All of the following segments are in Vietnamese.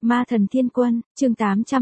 Ma thần thiên quân, chương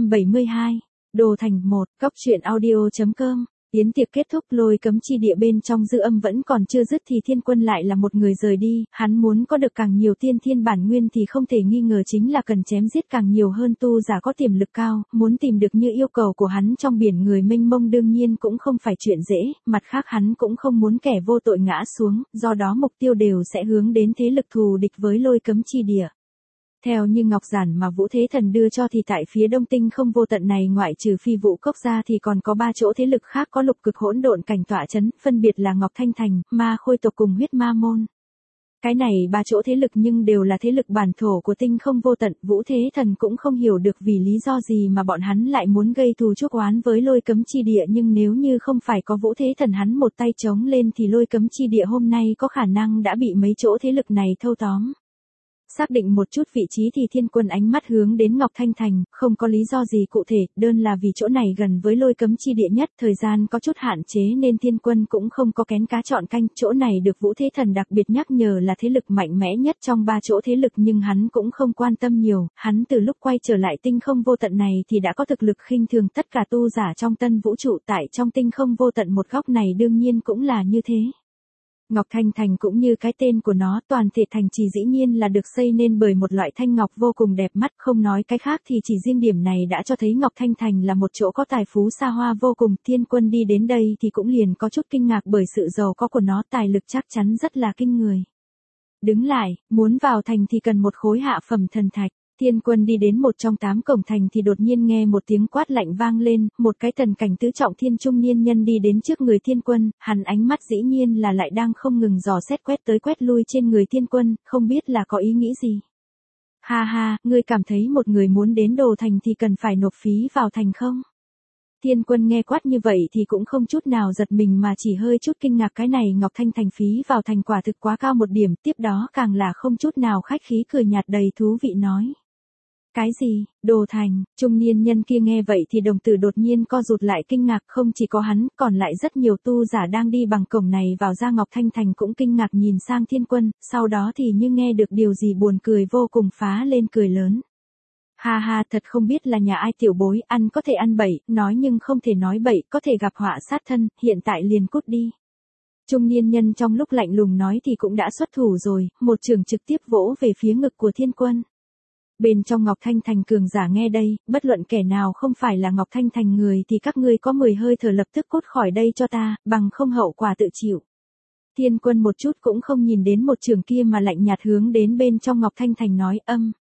872. Đồ thành 1, Cóc truyện audio.com. Yến tiệc kết thúc, Lôi Cấm chi địa bên trong dư âm vẫn còn chưa dứt thì thiên quân lại là một người rời đi, hắn muốn có được càng nhiều tiên thiên bản nguyên thì không thể nghi ngờ chính là cần chém giết càng nhiều hơn tu giả có tiềm lực cao, muốn tìm được như yêu cầu của hắn trong biển người mênh mông đương nhiên cũng không phải chuyện dễ, mặt khác hắn cũng không muốn kẻ vô tội ngã xuống, do đó mục tiêu đều sẽ hướng đến thế lực thù địch với Lôi Cấm chi địa. Theo như ngọc giản mà Vũ Thế Thần đưa cho thì tại phía đông tinh không vô tận này ngoại trừ Phi Vũ Cốc ra thì còn có 3 chỗ thế lực khác có lục cực hỗn độn cảnh tọa chấn, phân biệt là Ngọc Thanh Thành, Ma Khôi tộc cùng Huyết Ma môn. Cái này 3 chỗ thế lực nhưng đều là thế lực bản thổ của tinh không vô tận, Vũ Thế Thần cũng không hiểu được vì lý do gì mà bọn hắn lại muốn gây thù chuốc oán với Lôi Cấm chi địa, nhưng nếu như không phải có Vũ Thế Thần hắn một tay chống lên thì Lôi Cấm chi địa hôm nay có khả năng đã bị mấy chỗ thế lực này thâu tóm. Xác định một chút vị trí thì thiên quân ánh mắt hướng đến Ngọc Thanh Thành, không có lý do gì cụ thể, đơn là vì chỗ này gần với Lôi Cấm chi địa nhất, thời gian có chút hạn chế nên thiên quân cũng không có kén cá chọn canh, chỗ này được Vũ Thế Thần đặc biệt nhắc nhở là thế lực mạnh mẽ nhất trong 3 chỗ thế lực nhưng hắn cũng không quan tâm nhiều, hắn từ lúc quay trở lại tinh không vô tận này thì đã có thực lực khinh thường tất cả tu giả trong tân vũ trụ, tại trong tinh không vô tận một góc này đương nhiên cũng là như thế. Ngọc Thanh Thành cũng như cái tên của nó, toàn thể thành trì dĩ nhiên là được xây nên bởi một loại thanh ngọc vô cùng đẹp mắt, không nói cái khác thì chỉ riêng điểm này đã cho thấy Ngọc Thanh Thành là một chỗ có tài phú xa hoa vô cùng, thiên quân đi đến đây thì cũng liền có chút kinh ngạc bởi sự giàu có của nó, tài lực chắc chắn rất là kinh người. Đứng lại, muốn vào thành thì cần một khối hạ phẩm thần thạch. Thiên quân đi đến một trong 8 cổng thành thì đột nhiên nghe một tiếng quát lạnh vang lên, một cái thần cảnh tứ trọng thiên trung niên nhân đi đến trước người thiên quân, hắn ánh mắt dĩ nhiên là lại đang không ngừng dò xét quét tới quét lui trên người thiên quân, không biết là có ý nghĩ gì. Ha ha, ngươi cảm thấy một người muốn đến đồ thành thì cần phải nộp phí vào thành không? Thiên quân nghe quát như vậy thì cũng không chút nào giật mình mà chỉ hơi chút kinh ngạc, cái này Ngọc Thanh Thành phí vào thành quả thực quá cao một điểm, tiếp đó càng là không chút nào khách khí cười nhạt đầy thú vị nói. Cái gì, đồ thành, trung niên nhân kia nghe vậy thì đồng tử đột nhiên co rụt lại kinh ngạc, không chỉ có hắn, còn lại rất nhiều tu giả đang đi bằng cổng này vào ra Ngọc Thanh Thành cũng kinh ngạc nhìn sang thiên quân, sau đó thì như nghe được điều gì buồn cười vô cùng phá lên cười lớn. Ha ha, thật không biết là nhà ai tiểu bối, ăn có thể ăn bậy, nói nhưng không thể nói bậy, có thể gặp họa sát thân, hiện tại liền cút đi. Trung niên nhân trong lúc lạnh lùng nói thì cũng đã xuất thủ rồi, một chưởng trực tiếp vỗ về phía ngực của thiên quân. Bên trong Ngọc Thanh Thành cường giả nghe đây, bất luận kẻ nào không phải là Ngọc Thanh Thành người thì các ngươi có 10 hơi thở lập tức cút khỏi đây cho ta, bằng không hậu quả tự chịu. Thiên quân một chút cũng không nhìn đến một chưởng kia mà lạnh nhạt hướng đến bên trong Ngọc Thanh Thành nói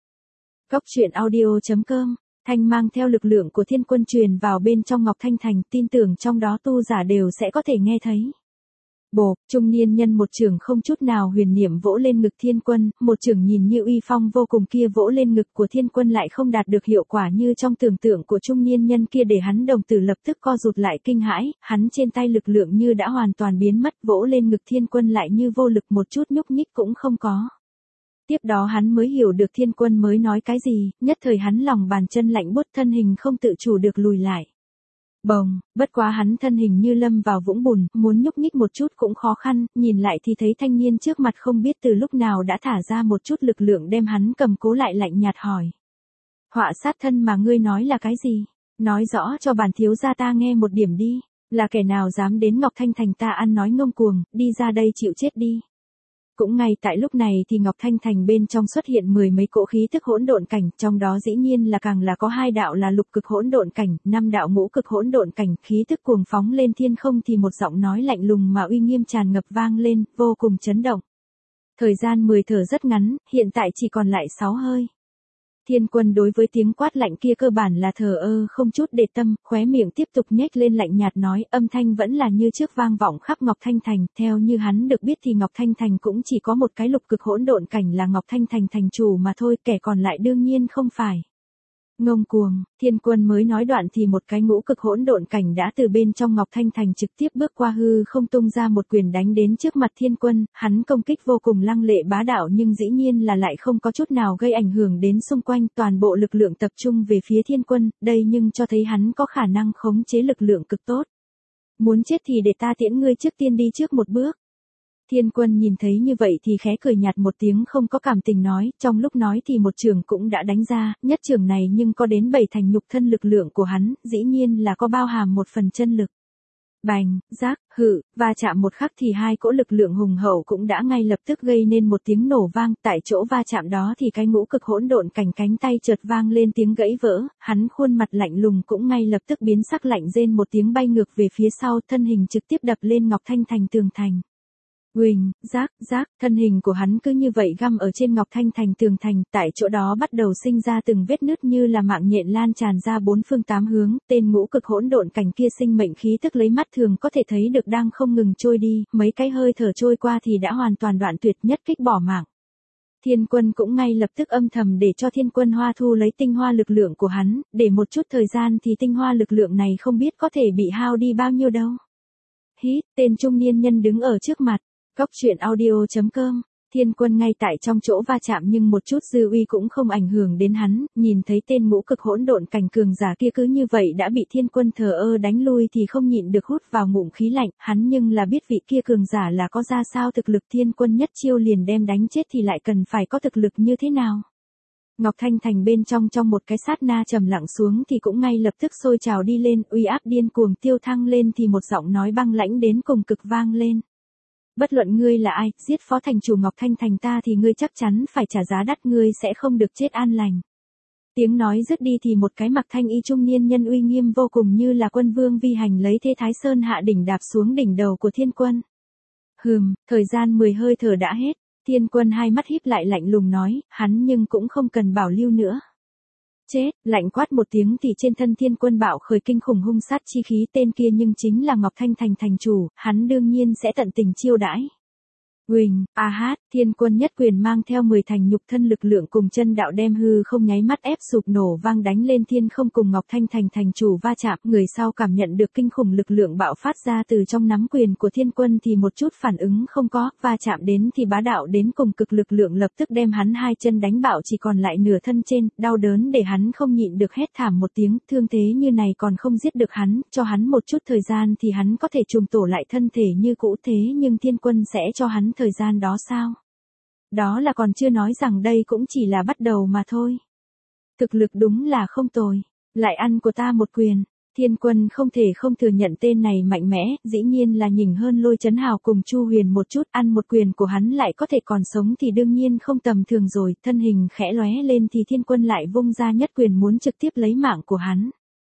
Cóc truyện audio.com. Thanh mang theo lực lượng của thiên quân truyền vào bên trong Ngọc Thanh Thành, tin tưởng trong đó tu giả đều sẽ có thể nghe thấy. Bộp, trung niên nhân một chưởng không chút nào huyền niệm vỗ lên ngực thiên quân, một chưởng nhìn như uy phong vô cùng kia vỗ lên ngực của thiên quân lại không đạt được hiệu quả như trong tưởng tượng của trung niên nhân kia, để hắn đồng tử lập tức co rụt lại kinh hãi, hắn trên tay lực lượng như đã hoàn toàn biến mất, vỗ lên ngực thiên quân lại như vô lực, một chút nhúc nhích cũng không có. Tiếp đó hắn mới hiểu được thiên quân mới nói cái gì, nhất thời hắn lòng bàn chân lạnh buốt, thân hình không tự chủ được lùi lại. Bồng, bất quá hắn thân hình như lâm vào vũng bùn, muốn nhúc nhích một chút cũng khó khăn, nhìn lại thì thấy thanh niên trước mặt không biết từ lúc nào đã thả ra một chút lực lượng đem hắn cầm cố lại, lạnh nhạt hỏi. Họa sát thân mà ngươi nói là cái gì? Nói rõ cho bản thiếu gia ta nghe một điểm đi, là kẻ nào dám đến Ngọc Thanh Thành ta ăn nói ngông cuồng, đi ra đây chịu chết đi. Cũng ngay tại lúc này thì Ngọc Thanh Thành bên trong xuất hiện 10 mấy cỗ khí thức hỗn độn cảnh, trong đó dĩ nhiên là càng là có 2 đạo là lục cực hỗn độn cảnh, 5 đạo ngũ cực hỗn độn cảnh, khí thức cuồng phóng lên thiên không thì một giọng nói lạnh lùng mà uy nghiêm tràn ngập vang lên, vô cùng chấn động. Thời gian 10 thở rất ngắn, hiện tại chỉ còn lại 6 hơi. Thiên quân đối với tiếng quát lạnh kia cơ bản là thờ ơ không chút để tâm, khóe miệng tiếp tục nhếch lên lạnh nhạt nói, âm thanh vẫn là như trước vang vọng khắp Ngọc Thanh Thành, theo như hắn được biết thì Ngọc Thanh Thành cũng chỉ có một cái lục cực hỗn độn cảnh là Ngọc Thanh Thành thành chủ mà thôi, kẻ còn lại đương nhiên không phải. Ngông cuồng, thiên quân mới nói đoạn thì một cái ngũ cực hỗn độn cảnh đã từ bên trong Ngọc Thanh Thành trực tiếp bước qua hư không tung ra một quyền đánh đến trước mặt thiên quân, hắn công kích vô cùng lăng lệ bá đạo nhưng dĩ nhiên là lại không có chút nào gây ảnh hưởng đến xung quanh, toàn bộ lực lượng tập trung về phía thiên quân, đây nhưng cho thấy hắn có khả năng khống chế lực lượng cực tốt. Muốn chết thì để ta tiễn ngươi trước tiên đi trước một bước. Thiên Quân nhìn thấy như vậy thì khẽ cười nhạt một tiếng không có cảm tình nói, trong lúc nói thì một trường cũng đã đánh ra, nhất trường này nhưng có đến 7 thành nhục thân lực lượng của hắn, dĩ nhiên là có bao hàm một phần chân lực. Bành, rác, hự, va chạm một khắc thì hai cỗ lực lượng hùng hậu cũng đã ngay lập tức gây nên một tiếng nổ vang, tại chỗ va chạm đó thì cái ngũ cực hỗn độn cảnh cánh tay chợt vang lên tiếng gãy vỡ, hắn khuôn mặt lạnh lùng cũng ngay lập tức biến sắc lạnh rên một tiếng bay ngược về phía sau, thân hình trực tiếp đập lên Ngọc Thanh Thành tường thành. Huỳnh, rác, rác, thân hình của hắn cứ như vậy găm ở trên Ngọc Thanh Thành tường thành, tại chỗ đó bắt đầu sinh ra từng vết nứt như là mạng nhện lan tràn ra bốn phương tám hướng, tên ngũ cực hỗn độn cảnh kia sinh mệnh khí tức lấy mắt thường có thể thấy được đang không ngừng trôi đi, mấy cái hơi thở trôi qua thì đã hoàn toàn đoạn tuyệt nhất kích bỏ mạng. Thiên Quân cũng ngay lập tức âm thầm để cho Thiên Quân Hoa thu lấy tinh hoa lực lượng của hắn, để một chút thời gian thì tinh hoa lực lượng này không biết có thể bị hao đi bao nhiêu đâu. Hít, tên trung niên nhân đứng ở trước mặt. Cóc truyện audio.com, Thiên Quân ngay tại trong chỗ va chạm nhưng một chút dư uy cũng không ảnh hưởng đến hắn, nhìn thấy tên ngũ cực hỗn độn cảnh cường giả kia cứ như vậy đã bị Thiên Quân thờ ơ đánh lui thì không nhịn được hút vào ngụm khí lạnh, hắn nhưng là biết vị kia cường giả là có ra sao thực lực, Thiên Quân nhất chiêu liền đem đánh chết thì lại cần phải có thực lực như thế nào. Ngọc Thanh Thành bên trong một cái sát na trầm lặng xuống thì cũng ngay lập tức sôi trào đi lên, uy áp điên cuồng tiêu thăng lên thì một giọng nói băng lãnh đến cùng cực vang lên. Bất luận ngươi là ai, giết phó thành chủ Ngọc Thanh Thành ta thì ngươi chắc chắn phải trả giá đắt, ngươi sẽ không được chết an lành. Tiếng nói dứt đi thì một cái mặc thanh y trung niên nhân uy nghiêm vô cùng như là quân vương vi hành lấy thế Thái Sơn hạ đỉnh đạp xuống đỉnh đầu của Thiên Quân. Thời gian 10 hơi thở đã hết, Thiên Quân hai mắt híp lại lạnh lùng nói, hắn nhưng cũng không cần bảo lưu nữa. Chết, lạnh quát một tiếng thì trên thân Thiên Quân bạo khởi kinh khủng hung sát chi khí, tên kia nhưng chính là Ngọc Thanh Thành thành chủ, hắn đương nhiên sẽ tận tình chiêu đãi. Huỳnh, Thiên Quân nhất quyền mang theo 10 thành nhục thân lực lượng cùng chân đạo đem hư không nháy mắt ép sụp nổ vang đánh lên thiên không cùng Ngọc Thanh Thành thành chủ va chạm, người sau cảm nhận được kinh khủng lực lượng bạo phát ra từ trong nắm quyền của Thiên Quân thì một chút phản ứng không có, va chạm đến thì bá đạo đến cùng cực, lực lượng lập tức đem hắn hai chân đánh bạo chỉ còn lại nửa thân trên, đau đớn để hắn không nhịn được hét thảm một tiếng, thương thế như này còn không giết được hắn, cho hắn một chút thời gian thì hắn có thể trùng tổ lại thân thể như cũ, thế nhưng Thiên Quân sẽ cho hắn thời gian đó sao? Đó là còn chưa nói rằng đây cũng chỉ là bắt đầu mà thôi. Thực lực đúng là không tồi, lại ăn của ta một quyền. Thiên Quân không thể không thừa nhận tên này mạnh mẽ, dĩ nhiên là nhỉnh hơn Lôi Chấn Hào cùng Chu Huyền một chút, ăn một quyền của hắn lại có thể còn sống thì đương nhiên không tầm thường rồi, thân hình khẽ lóe lên thì Thiên Quân lại vung ra nhất quyền muốn trực tiếp lấy mạng của hắn.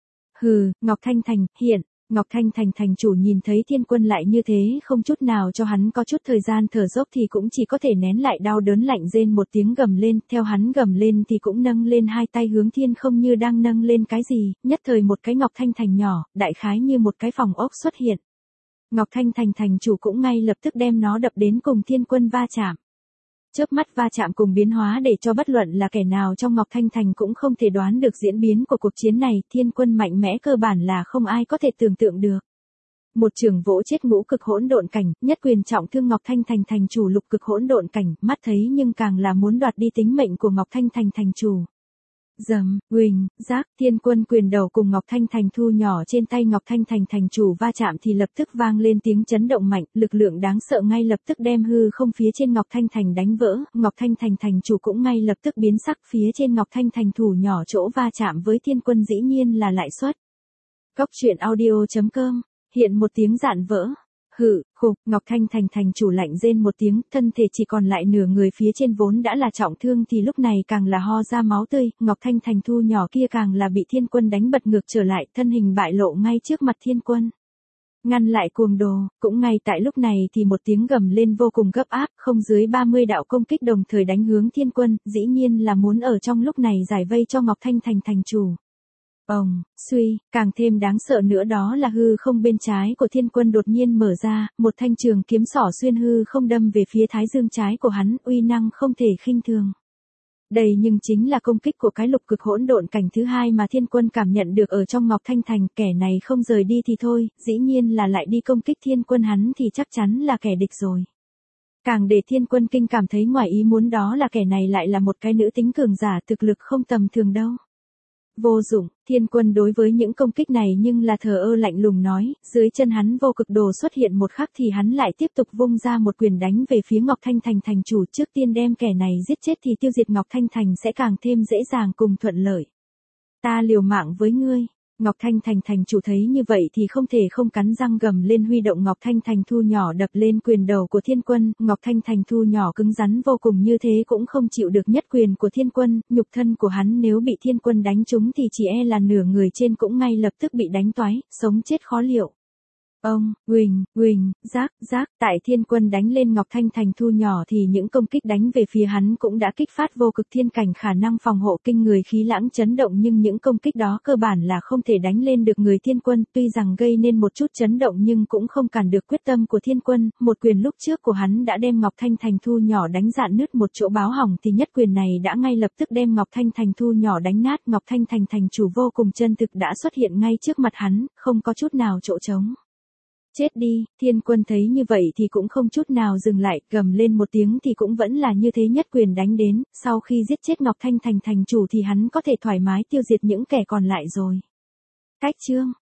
Ngọc Thanh Thành, hiện. Ngọc Thanh Thành thành chủ nhìn thấy Thiên Quân lại như thế không chút nào cho hắn có chút thời gian thở dốc thì cũng chỉ có thể nén lại đau đớn lạnh rên một tiếng gầm lên, theo hắn gầm lên thì cũng nâng lên hai tay hướng thiên không như đang nâng lên cái gì, nhất thời một cái Ngọc Thanh Thành nhỏ, đại khái như một cái phòng ốc xuất hiện. Ngọc Thanh Thành thành chủ cũng ngay lập tức đem nó đập đến cùng Thiên Quân va chạm. Chớp mắt va chạm cùng biến hóa để cho bất luận là kẻ nào trong Ngọc Thanh Thành cũng không thể đoán được diễn biến của cuộc chiến này, Thiên Quân mạnh mẽ cơ bản là không ai có thể tưởng tượng được. Một trường vỗ chết ngũ cực hỗn độn cảnh, nhất quyền trọng thương Ngọc Thanh Thành thành chủ lục cực hỗn độn cảnh, mắt thấy nhưng càng là muốn đoạt đi tính mệnh của Ngọc Thanh Thành thành chủ. Dầm, huỳnh, rác, Thiên Quân quyền đầu cùng Ngọc Thanh Thành thu nhỏ trên tay Ngọc Thanh Thành thành chủ va chạm thì lập tức vang lên tiếng chấn động mạnh, lực lượng đáng sợ ngay lập tức đem hư không phía trên Ngọc Thanh Thành đánh vỡ, Ngọc Thanh Thành thành chủ cũng ngay lập tức biến sắc, phía trên Ngọc Thanh Thành thủ nhỏ chỗ va chạm với Thiên Quân dĩ nhiên là lại suất. Cóc truyện audio.com, hiện một tiếng rạn vỡ. Ngọc Thanh Thành thành chủ lạnh rên một tiếng, thân thể chỉ còn lại nửa người phía trên vốn đã là trọng thương thì lúc này càng là ho ra máu tươi, Ngọc Thanh Thành thu nhỏ kia càng là bị Thiên Quân đánh bật ngược trở lại, thân hình bại lộ ngay trước mặt Thiên Quân. Ngăn lại cuồng đồ, cũng ngay tại lúc này thì một tiếng gầm lên vô cùng gấp áp, không dưới 30 đạo công kích đồng thời đánh hướng Thiên Quân, dĩ nhiên là muốn ở trong lúc này giải vây cho Ngọc Thanh Thành thành chủ. Suy, càng thêm đáng sợ nữa đó là hư không bên trái của Thiên Quân đột nhiên mở ra, một thanh trường kiếm xỏ xuyên hư không đâm về phía thái dương trái của hắn, uy năng không thể khinh thường. Đây nhưng chính là công kích của cái lục cực hỗn độn cảnh thứ hai mà Thiên Quân cảm nhận được ở trong Ngọc Thanh Thành, kẻ này không rời đi thì thôi, dĩ nhiên là lại đi công kích Thiên Quân, hắn thì chắc chắn là kẻ địch rồi. Càng để Thiên Quân kinh cảm thấy ngoài ý muốn đó là kẻ này lại là một cái nữ tính cường giả, thực lực không tầm thường đâu. Vô dụng, Thiên Quân đối với những công kích này nhưng là thờ ơ lạnh lùng nói, dưới chân hắn vô cực đồ xuất hiện một khắc thì hắn lại tiếp tục vung ra một quyền đánh về phía Ngọc Thanh Thành thành chủ, trước tiên đem kẻ này giết chết thì tiêu diệt Ngọc Thanh Thành sẽ càng thêm dễ dàng cùng thuận lợi. Ta liều mạng với ngươi. Ngọc Thanh Thành thành chủ thấy như vậy thì không thể không cắn răng gầm lên, huy động Ngọc Thanh Thành thu nhỏ đập lên quyền đầu của Thiên Quân. Ngọc Thanh Thành thu nhỏ cứng rắn vô cùng như thế cũng không chịu được nhất quyền của Thiên Quân, nhục thân của hắn nếu bị Thiên Quân đánh trúng thì chỉ e là nửa người trên cũng ngay lập tức bị đánh toái, sống chết khó liệu. Ông, huỳnh, rác, tại Thiên Quân đánh lên Ngọc Thanh Thành thu nhỏ thì những công kích đánh về phía hắn cũng đã kích phát vô cực thiên cảnh khả năng phòng hộ kinh người, khí lãng chấn động, nhưng những công kích đó cơ bản là không thể đánh lên được người Thiên Quân, tuy rằng gây nên một chút chấn động nhưng cũng không cản được quyết tâm của Thiên Quân, một quyền lúc trước của hắn đã đem Ngọc Thanh Thành thu nhỏ đánh rạn nứt một chỗ báo hỏng thì nhất quyền này đã ngay lập tức đem Ngọc Thanh Thành thu nhỏ đánh nát. Ngọc Thanh Thành thành chủ vô cùng chân thực đã xuất hiện ngay trước mặt hắn, không có chút nào chỗ trống. Chết đi, Thiên Quân thấy như vậy thì cũng không chút nào dừng lại, gầm lên một tiếng thì cũng vẫn là như thế nhất quyền đánh đến, sau khi giết chết Ngọc Thanh Thành thành chủ thì hắn có thể thoải mái tiêu diệt những kẻ còn lại rồi. Cách chương